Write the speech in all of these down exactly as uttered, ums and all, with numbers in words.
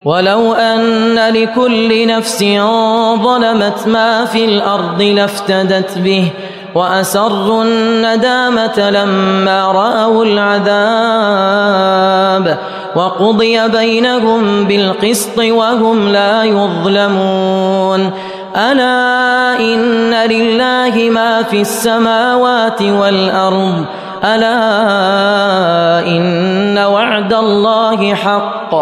ولو أن لكل نفس ظلمت ما في الأرض لافتدت به وأسروا الندامة لما رأوا العذاب وقضي بينهم بالقسط وهم لا يظلمون ألا إن لله ما في السماوات والأرض ألا إن وعد الله حق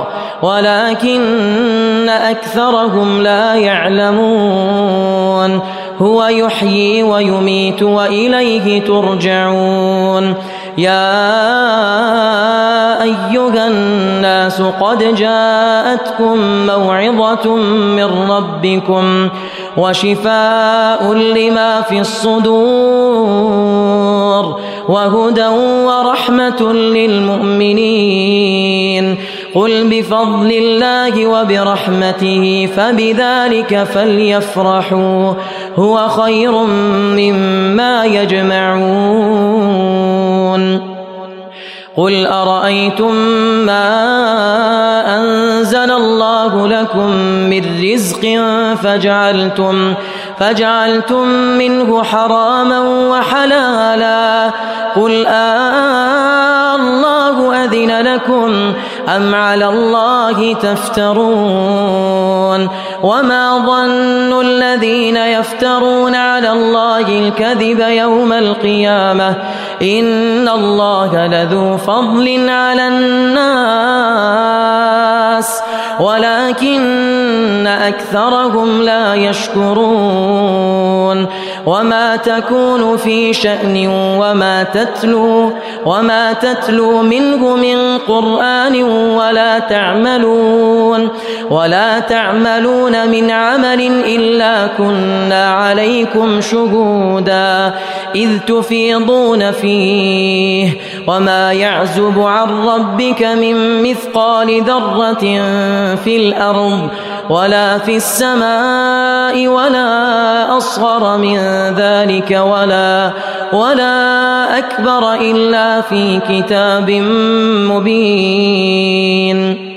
ولكن أكثرهم لا يعلمون هو يحيي ويميت وإليه ترجعون يا أيها الناس قد جاءتكم موعظة من ربكم وشفاء لما في الصدور وهدى ورحمة للمؤمنين قل بفضل الله وبرحمته فبذلك فليفرحوا هو خير مما يجمعون قل أرأيتم ما أنزل الله لكم من رزق فجعلتم فجعلتم منه حراما وحلالا قل آه الله أذن لكم أم على الله تفترون وما ظن الذين يفترون على الله الكذب يوم القيامة إن الله لذو فضل على الناس ولكن أكثرهم لا يشكرون وما تكون في شأن وما تتلو وما تتلو منه من قرآن ولا تعملون ولا تعملون من عمل إلا كنا عليكم شهودا إذ تفيضون فيه وما يعزب عن ربك من مثقال ذرة في الأرض ولا في السماء ولا أصغر من ذلك ولا ولا أكبر إلا في كتاب مبين